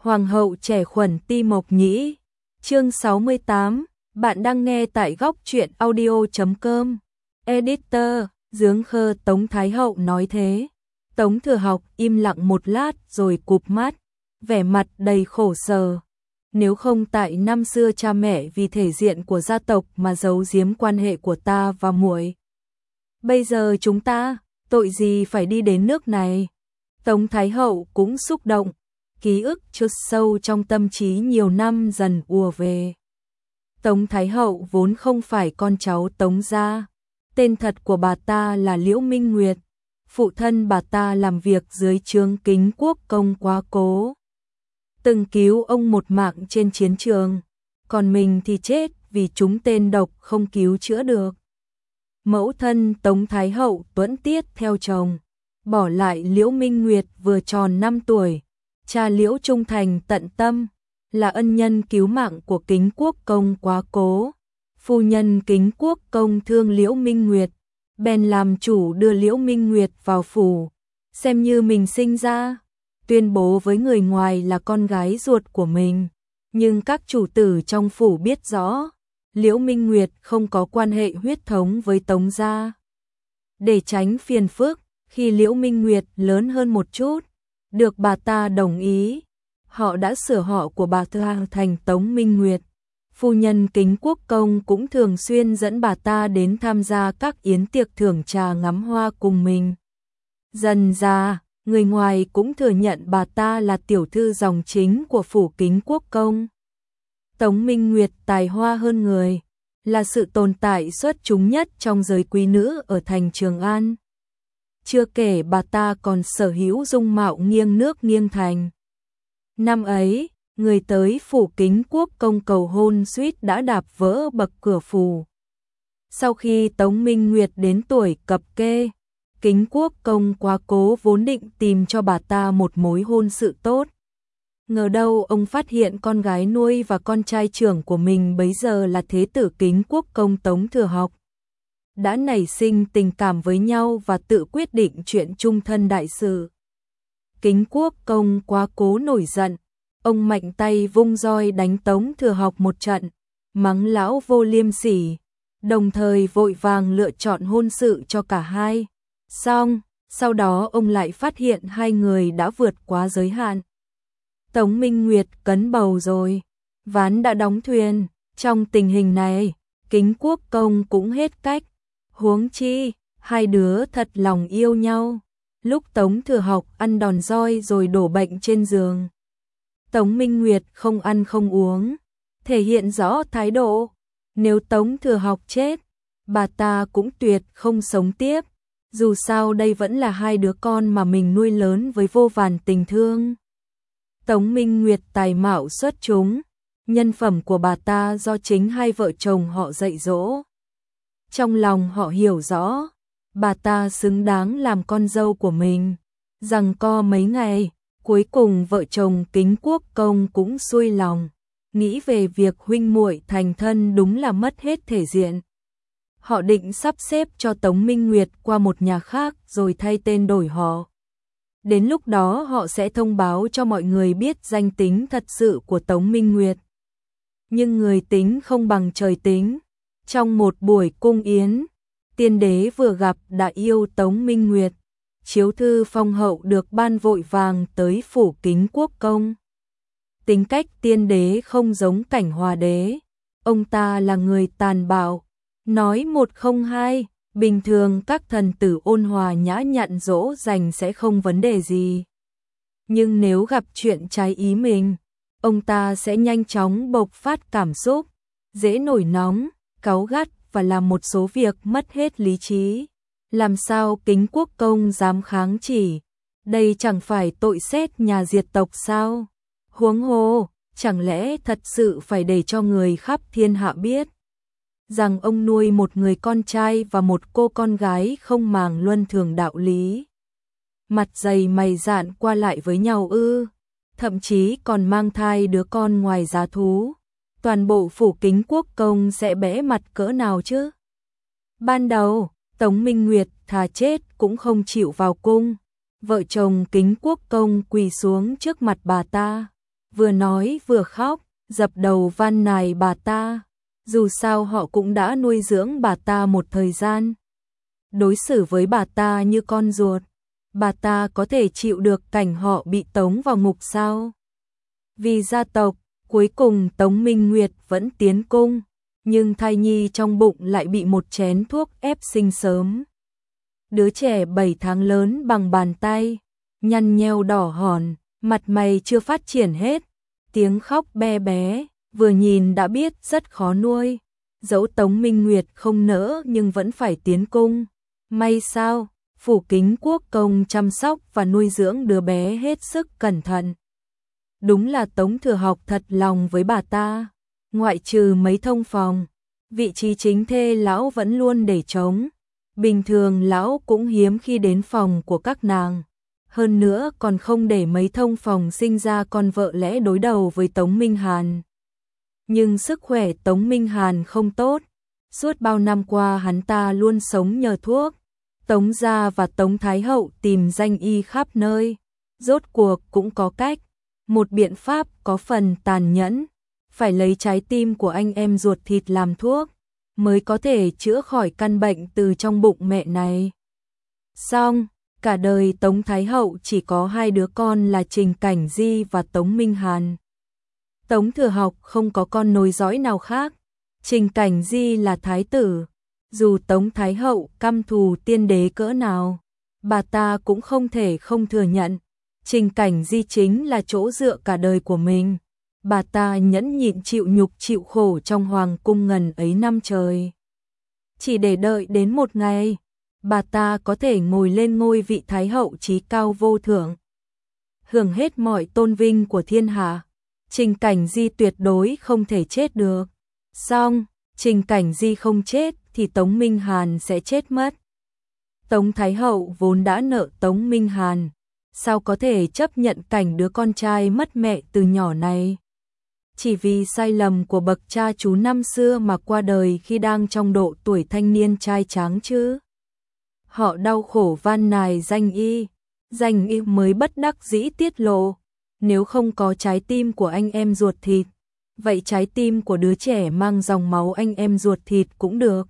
Hoàng hậu trẻ khuẩn Ti Mộc Nhĩ. Chương 68, bạn đang nghe tại góc truyện audio.com. Editor, Giướng Khơ. Tống Thái Hậu nói thế. Tống Thừa Học im lặng một lát rồi cụp mắt, vẻ mặt đầy khổ sở. Nếu không tại năm xưa cha mẹ vì thể diện của gia tộc mà giấu giếm quan hệ của ta và muội, bây giờ chúng ta tội gì phải đi đến nước này. Tống Thái Hậu cũng xúc động, ký ức chôn sâu trong tâm trí nhiều năm dần ùa về. Tống Thái Hậu vốn không phải con cháu Tống gia, tên thật của bà ta là Liễu Minh Nguyệt, phụ thân bà ta làm việc dưới trướng Kính Quốc công Quá Cố, từng cứu ông một mạng trên chiến trường, còn mình thì chết vì trúng tên độc không cứu chữa được. Mẫu thân Tống Thái Hậu tuẫn tiết theo chồng, bỏ lại Liễu Minh Nguyệt vừa tròn 5 tuổi. Cha Liễu trung thành tận tâm, là ân nhân cứu mạng của Kính Quốc công Quá Cố. Phu nhân Kính Quốc công thương Liễu Minh Nguyệt, bèn làm chủ đưa Liễu Minh Nguyệt vào phủ, xem như mình sinh ra, tuyên bố với người ngoài là con gái ruột của mình. Nhưng các chủ tử trong phủ biết rõ, Liễu Minh Nguyệt không có quan hệ huyết thống với Tống gia. Để tránh phiền phức, khi Liễu Minh Nguyệt lớn hơn một chút, được bà ta đồng ý, họ đã sửa họ của bà ta thành Tống Minh Nguyệt. Phu nhân Kính Quốc công cũng thường xuyên dẫn bà ta đến tham gia các yến tiệc thưởng trà ngắm hoa cùng mình. Dần ra, người ngoài cũng thừa nhận bà ta là tiểu thư dòng chính của phủ Kính Quốc công. Tống Minh Nguyệt tài hoa hơn người, là sự tồn tại xuất chúng nhất trong giới quý nữ ở thành Trường An. Chưa kể bà ta còn sở hữu dung mạo nghiêng nước nghiêng thành. Năm ấy, người tới phủ Kính Quốc công cầu hôn suýt đã đạp vỡ bậc cửa phủ. Sau khi Tống Minh Nguyệt đến tuổi cập kê, Kính Quốc công Quá Cố vốn định tìm cho bà ta một mối hôn sự tốt. Ngờ đâu ông phát hiện con gái nuôi và con trai trưởng của mình bấy giờ là thế tử Kính Quốc công Tống Thừa Học, đã nảy sinh tình cảm với nhau và tự quyết định chuyện chung thân đại sự. Kính Quốc công Quá Cố nổi giận, ông mạnh tay vung roi đánh Tống Thừa Học một trận, mắng lão vô liêm sỉ, đồng thời vội vàng lựa chọn hôn sự cho cả hai. Xong, sau đó ông lại phát hiện hai người đã vượt quá giới hạn. Tống Minh Nguyệt cấn bầu rồi, ván đã đóng thuyền, trong tình hình này, Kính Quốc công cũng hết cách. Huống chi, hai đứa thật lòng yêu nhau. Lúc Tống Thừa Học ăn đòn roi rồi đổ bệnh trên giường, Tống Minh Nguyệt không ăn không uống, thể hiện rõ thái độ. Nếu Tống Thừa Học chết, bà ta cũng tuyệt không sống tiếp. Dù sao đây vẫn là hai đứa con mà mình nuôi lớn với vô vàn tình thương. Tống Minh Nguyệt tài mạo xuất chúng, nhân phẩm của bà ta do chính hai vợ chồng họ dạy dỗ. Trong lòng họ hiểu rõ, bà ta xứng đáng làm con dâu của mình. Giằng co mấy ngày, cuối cùng vợ chồng Kính Quốc công cũng xuôi lòng, nghĩ về việc huynh muội thành thân đúng là mất hết thể diện. Họ định sắp xếp cho Tống Minh Nguyệt qua một nhà khác rồi thay tên đổi họ. Đến lúc đó họ sẽ thông báo cho mọi người biết danh tính thật sự của Tống Minh Nguyệt. Nhưng người tính không bằng trời tính. Trong một buổi cung yến, tiên đế vừa gặp đã yêu Tống Minh Nguyệt. Chiếu thư phong hậu được ban vội vàng tới phủ Kính Quốc công. Tính cách tiên đế không giống Cảnh Hòa đế. Ông ta là người tàn bạo, nói một không hai. Bình thường các thần tử ôn hòa nhã nhặn dỗ dành sẽ không vấn đề gì. Nhưng nếu gặp chuyện trái ý mình, ông ta sẽ nhanh chóng bộc phát cảm xúc, dễ nổi nóng, cáu gắt và làm một số việc mất hết lý trí. Làm sao Kính Quốc công dám kháng chỉ? Đây chẳng phải tội xét nhà diệt tộc sao? Huống hồ, chẳng lẽ thật sự phải để cho người khắp thiên hạ biết rằng ông nuôi một người con trai và một cô con gái không màng luân thường đạo lý, mặt dày mày dạn qua lại với nhau ư? Thậm chí còn mang thai đứa con ngoài giá thú. Toàn bộ phủ Kính Quốc công sẽ bẽ mặt cỡ nào chứ? Ban đầu, Tống Minh Nguyệt thà chết cũng không chịu vào cung. Vợ chồng Kính Quốc công quỳ xuống trước mặt bà ta, vừa nói vừa khóc, dập đầu van nài bà ta. Dù sao họ cũng đã nuôi dưỡng bà ta một thời gian, đối xử với bà ta như con ruột. Bà ta có thể chịu được cảnh họ bị tống vào ngục sao? Vì gia tộc, cuối cùng Tống Minh Nguyệt vẫn tiến cung, nhưng thai nhi trong bụng lại bị một chén thuốc ép sinh sớm. Đứa trẻ 7 tháng lớn bằng bàn tay, nhăn nheo đỏ hòn, mặt mày chưa phát triển hết, tiếng khóc be bé, vừa nhìn đã biết rất khó nuôi. Dẫu Tống Minh Nguyệt không nỡ nhưng vẫn phải tiến cung. May sao, Phủ Kính Quốc công chăm sóc và nuôi dưỡng đứa bé hết sức cẩn thận. Đúng là Tống Thừa Học thật lòng với bà ta. Ngoại trừ mấy thông phòng, vị trí chính thê lão vẫn luôn để trống. Bình thường lão cũng hiếm khi đến phòng của các nàng. Hơn nữa còn không để mấy thông phòng sinh ra con vợ lẽ đối đầu với Tống Minh Hàn. Nhưng sức khỏe Tống Minh Hàn không tốt. Suốt bao năm qua hắn ta luôn sống nhờ thuốc. Tống gia và Tống Thái Hậu tìm danh y khắp nơi. Rốt cuộc cũng có cách. Một biện pháp có phần tàn nhẫn. Phải lấy trái tim của anh em ruột thịt làm thuốc, mới có thể chữa khỏi căn bệnh từ trong bụng mẹ này. Xong, cả đời Tống Thái Hậu chỉ có 2 đứa con là Trình Cảnh Di và Tống Minh Hàn. Tống Thừa Học không có con nối dõi nào khác. Trình Cảnh Di là thái tử. Dù Tống Thái Hậu căm thù tiên đế cỡ nào, bà ta cũng không thể không thừa nhận. Trình Cảnh Di chính là chỗ dựa cả đời của mình. Bà ta nhẫn nhịn chịu nhục chịu khổ trong hoàng cung ngần ấy năm trời. Chỉ để đợi đến một ngày, bà ta có thể ngồi lên ngôi vị Thái Hậu chí cao vô thượng. Hưởng hết mọi tôn vinh của thiên hạ. Trình Cảnh Di tuyệt đối không thể chết được. Xong, Trình Cảnh Di không chết thì Tống Minh Hàn sẽ chết mất. Tống Thái Hậu vốn đã nợ Tống Minh Hàn, sao có thể chấp nhận cảnh đứa con trai mất mẹ từ nhỏ này? Chỉ vì sai lầm của bậc cha chú năm xưa mà qua đời khi đang trong độ tuổi thanh niên trai tráng chứ. Họ đau khổ van nài danh y mới bất đắc dĩ tiết lộ. Nếu không có trái tim của anh em ruột thịt, vậy trái tim của đứa trẻ mang dòng máu anh em ruột thịt cũng được.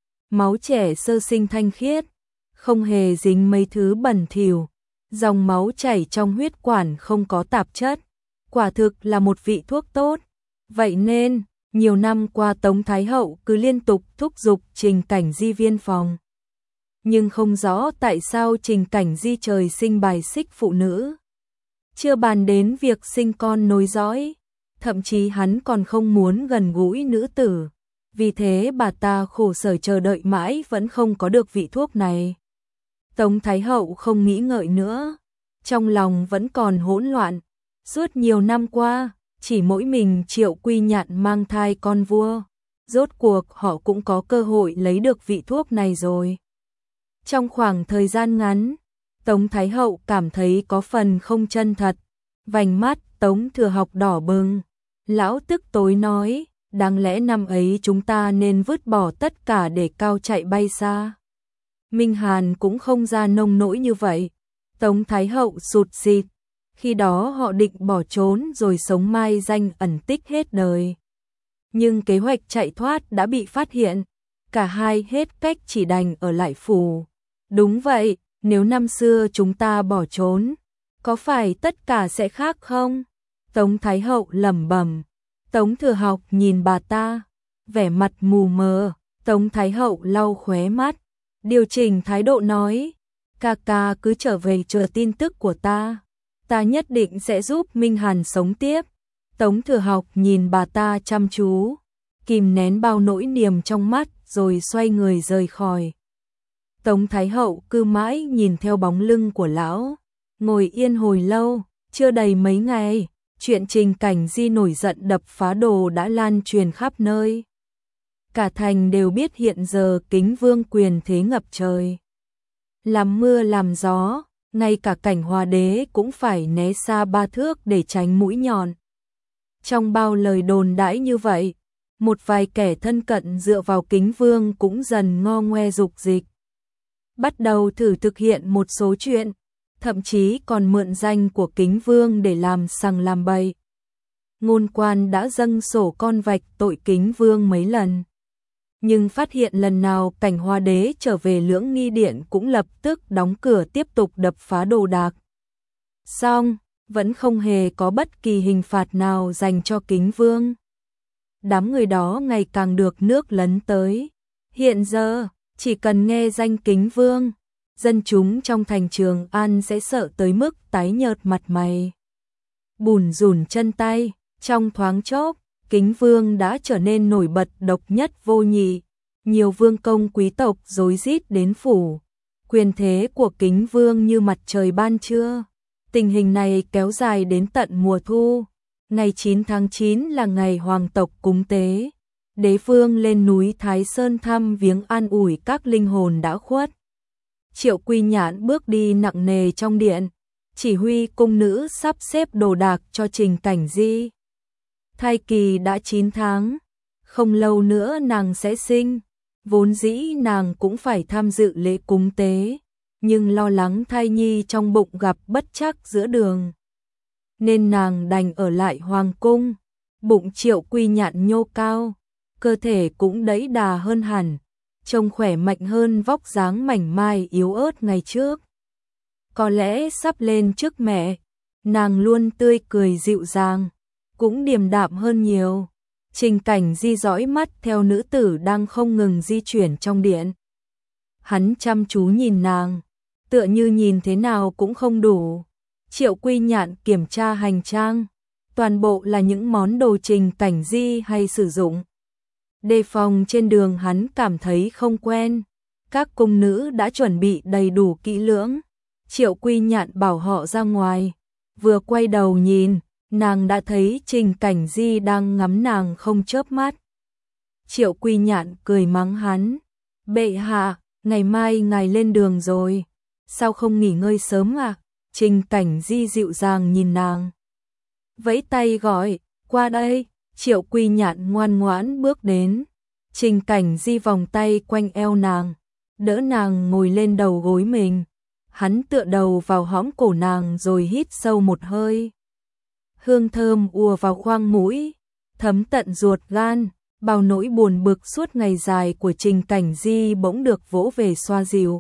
Máu trẻ sơ sinh thanh khiết, không hề dính mấy thứ bẩn thỉu, dòng máu chảy trong huyết quản không có tạp chất, quả thực là một vị thuốc tốt. Vậy nên, nhiều năm qua Tống Thái Hậu cứ liên tục thúc giục Trình Cảnh Di viên phòng. Nhưng không rõ tại sao Trình Cảnh Di trời sinh bài xích phụ nữ. Chưa bàn đến việc sinh con nối dõi, thậm chí hắn còn không muốn gần gũi nữ tử. Vì thế bà ta khổ sở chờ đợi mãi vẫn không có được vị thuốc này. Tống Thái Hậu không nghĩ ngợi nữa, trong lòng vẫn còn hỗn loạn. Suốt nhiều năm qua, chỉ mỗi mình Triệu Quy Nhạn mang thai con vua. Rốt cuộc họ cũng có cơ hội lấy được vị thuốc này rồi. Trong khoảng thời gian ngắn, Tống Thái Hậu cảm thấy có phần không chân thật. Vành mắt Tống Thừa Học đỏ bừng. Lão tức tối nói, đáng lẽ năm ấy chúng ta nên vứt bỏ tất cả để cao chạy bay xa. Minh Hàn cũng không ra nông nỗi như vậy. Tống Thái Hậu sụt sịt. Khi đó họ định bỏ trốn rồi sống mai danh ẩn tích hết đời. Nhưng kế hoạch chạy thoát đã bị phát hiện. Cả hai hết cách chỉ đành ở lại phủ. Đúng vậy, nếu năm xưa chúng ta bỏ trốn, có phải tất cả sẽ khác không? Tống Thái Hậu lẩm bẩm. Tống Thừa Học nhìn bà ta, vẻ mặt mù mờ. Tống Thái Hậu lau khóe mắt, điều chỉnh thái độ nói, ca ca cứ trở về chờ tin tức của ta. Ta nhất định sẽ giúp Minh Hàn sống tiếp. Tống Thừa Học nhìn bà ta chăm chú, kìm nén bao nỗi niềm trong mắt rồi xoay người rời khỏi. Tống Thái Hậu cứ mãi nhìn theo bóng lưng của lão, ngồi yên hồi lâu, chưa đầy mấy ngày, chuyện Trình Cảnh Di nổi giận đập phá đồ đã lan truyền khắp nơi. Cả thành đều biết hiện giờ Kính Vương quyền thế ngập trời. Làm mưa làm gió, ngay cả Cảnh Hòa đế cũng phải né xa 3 thước để tránh mũi nhọn. Trong bao lời đồn đãi như vậy, một vài kẻ thân cận dựa vào Kính Vương cũng dần ngo ngoe dục dịch. Bắt đầu thử thực hiện một số chuyện, thậm chí còn mượn danh của Kính Vương để làm sằng làm bậy. Ngôn quan đã dâng sổ con vạch tội Kính Vương mấy lần. Nhưng phát hiện lần nào Cảnh Hoa Đế trở về Lưỡng Nghi Điện cũng lập tức đóng cửa tiếp tục đập phá đồ đạc. Xong, vẫn không hề có bất kỳ hình phạt nào dành cho Kính Vương. Đám người đó ngày càng được nước lấn tới. Hiện giờ, chỉ cần nghe danh Kính Vương, dân chúng trong thành Trường An sẽ sợ tới mức tái nhợt mặt mày, bủn rủn chân tay. Trong thoáng chốc, Kính Vương đã trở nên nổi bật độc nhất vô nhị. Nhiều vương công quý tộc rối rít đến phủ. Quyền thế của Kính Vương như mặt trời ban trưa. Tình hình này kéo dài đến tận mùa thu. Ngày 9 tháng 9 là ngày hoàng tộc cúng tế. Đế vương lên núi Thái Sơn thăm viếng an ủi các linh hồn đã khuất. Triệu Quy Nhạn bước đi nặng nề trong điện, chỉ huy cung nữ sắp xếp đồ đạc cho Trình Cảnh Di. Thai kỳ đã 9 tháng, không lâu nữa nàng sẽ sinh, vốn dĩ nàng cũng phải tham dự lễ cúng tế, nhưng lo lắng thai nhi trong bụng gặp bất trắc giữa đường, nên nàng đành ở lại hoàng cung. Bụng Triệu Quy Nhạn nhô cao, cơ thể cũng đẫy đà hơn hẳn, trông khỏe mạnh hơn vóc dáng mảnh mai yếu ớt ngày trước. Có lẽ sắp lên trước mẹ, nàng luôn tươi cười dịu dàng, cũng điềm đạm hơn nhiều. Trình Cảnh Di dõi mắt theo nữ tử đang không ngừng di chuyển trong điện. Hắn chăm chú nhìn nàng, tựa như nhìn thế nào cũng không đủ. Triệu Quy Nhạn kiểm tra hành trang, toàn bộ là những món đồ Trình Cảnh Di hay sử dụng. Đề phòng trên đường hắn cảm thấy không quen. Các cung nữ đã chuẩn bị đầy đủ kỹ lưỡng. Triệu Quy Nhạn bảo họ ra ngoài. Vừa quay đầu nhìn, nàng đã thấy Trình Cảnh Di đang ngắm nàng không chớp mắt. Triệu Quy Nhạn cười mắng hắn. Bệ hạ, ngày mai ngài lên đường rồi. Sao không nghỉ ngơi sớm à? Trình Cảnh Di dịu dàng nhìn nàng, vẫy tay gọi, qua đây. Triệu Quy Nhạn ngoan ngoãn bước đến. Trình Cảnh Di vòng tay quanh eo nàng, đỡ nàng ngồi lên đầu gối mình. Hắn tựa đầu vào hõm cổ nàng rồi hít sâu một hơi. Hương thơm ùa vào khoang mũi, thấm tận ruột gan. Bao nỗi buồn bực suốt ngày dài của Trình Cảnh Di bỗng được vỗ về xoa dịu.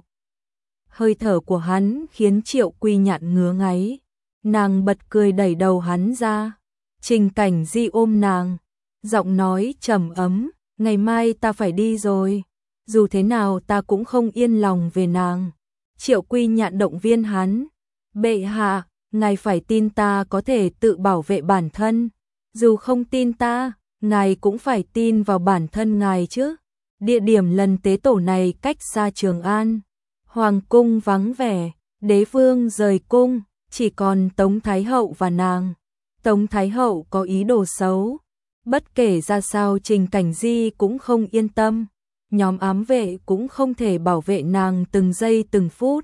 Hơi thở của hắn khiến Triệu Quy Nhạn ngứa ngáy. Nàng bật cười đẩy đầu hắn ra. Trình Cảnh Di ôm nàng, giọng nói trầm ấm, ngày mai ta phải đi rồi, dù thế nào ta cũng không yên lòng về nàng. Triệu Quy Nhạn động viên hắn, bệ hạ, ngài phải tin ta có thể tự bảo vệ bản thân, dù không tin ta, ngài cũng phải tin vào bản thân ngài chứ. Địa điểm lần tế tổ này cách xa Trường An, hoàng cung vắng vẻ, đế vương rời cung, chỉ còn Tống Thái Hậu và nàng. Tống Thái Hậu có ý đồ xấu, bất kể ra sao Trình Cảnh Di cũng không yên tâm, nhóm ám vệ cũng không thể bảo vệ nàng từng giây từng phút.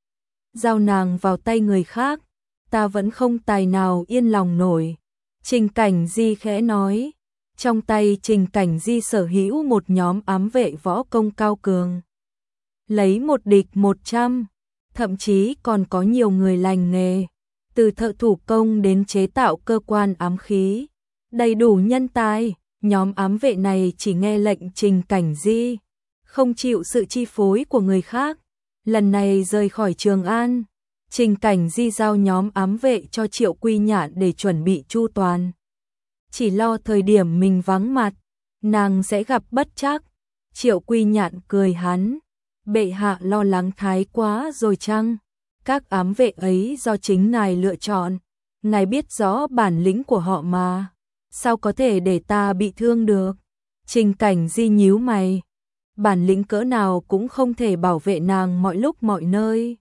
Giao nàng vào tay người khác, ta vẫn không tài nào yên lòng nổi. Trình Cảnh Di khẽ nói, trong tay Trình Cảnh Di sở hữu một nhóm ám vệ võ công cao cường, lấy một địch 100, thậm chí còn có nhiều người lành nghề, từ thợ thủ công đến chế tạo cơ quan ám khí, đầy đủ nhân tài. Nhóm ám vệ này chỉ nghe lệnh Trình Cảnh Di, không chịu sự chi phối của người khác. Lần này rời khỏi Trường An, Trình Cảnh Di giao nhóm ám vệ cho Triệu Quy Nhạn để chuẩn bị chu toàn. Chỉ lo thời điểm mình vắng mặt, nàng sẽ gặp bất trắc. Triệu Quy Nhạn cười hắn, bệ hạ lo lắng thái quá rồi chăng? Các ám vệ ấy do chính ngài lựa chọn, ngài biết rõ bản lĩnh của họ mà, sao có thể để ta bị thương được? Trình Cảnh Di nhíu mày, bản lĩnh cỡ nào cũng không thể bảo vệ nàng mọi lúc mọi nơi.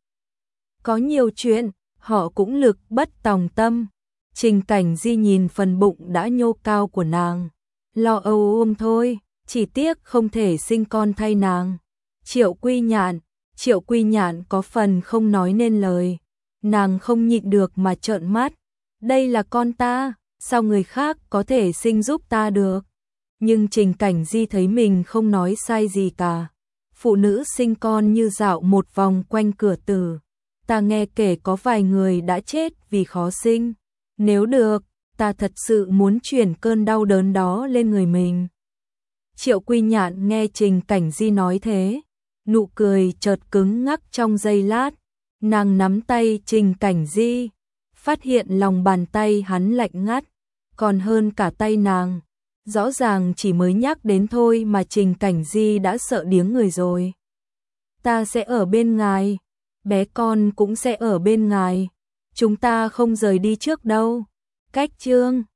Có nhiều chuyện, họ cũng lực bất tòng tâm. Trình Cảnh Di nhìn phần bụng đã nhô cao của nàng, lo âu ôm thôi, chỉ tiếc không thể sinh con thay nàng. Triệu Quy Nhạn có phần không nói nên lời, nàng không nhịn được mà trợn mắt, đây là con ta, sao người khác có thể sinh giúp ta được? Nhưng Trình Cảnh Di thấy mình không nói sai gì cả. Phụ nữ sinh con như dạo một vòng quanh cửa tử. Ta nghe kể có vài người đã chết vì khó sinh. Nếu được, ta thật sự muốn chuyển cơn đau đớn đó lên người mình. Triệu Quy Nhạn nghe Trình Cảnh Di nói thế, nụ cười chợt cứng ngắc trong giây lát, nàng nắm tay Trình Cảnh Di, phát hiện lòng bàn tay hắn lạnh ngắt, còn hơn cả tay nàng. Rõ ràng chỉ mới nhắc đến thôi mà Trình Cảnh Di đã sợ điếng người rồi. Ta sẽ ở bên ngài, bé con cũng sẽ ở bên ngài, chúng ta không rời đi trước đâu. Cách chương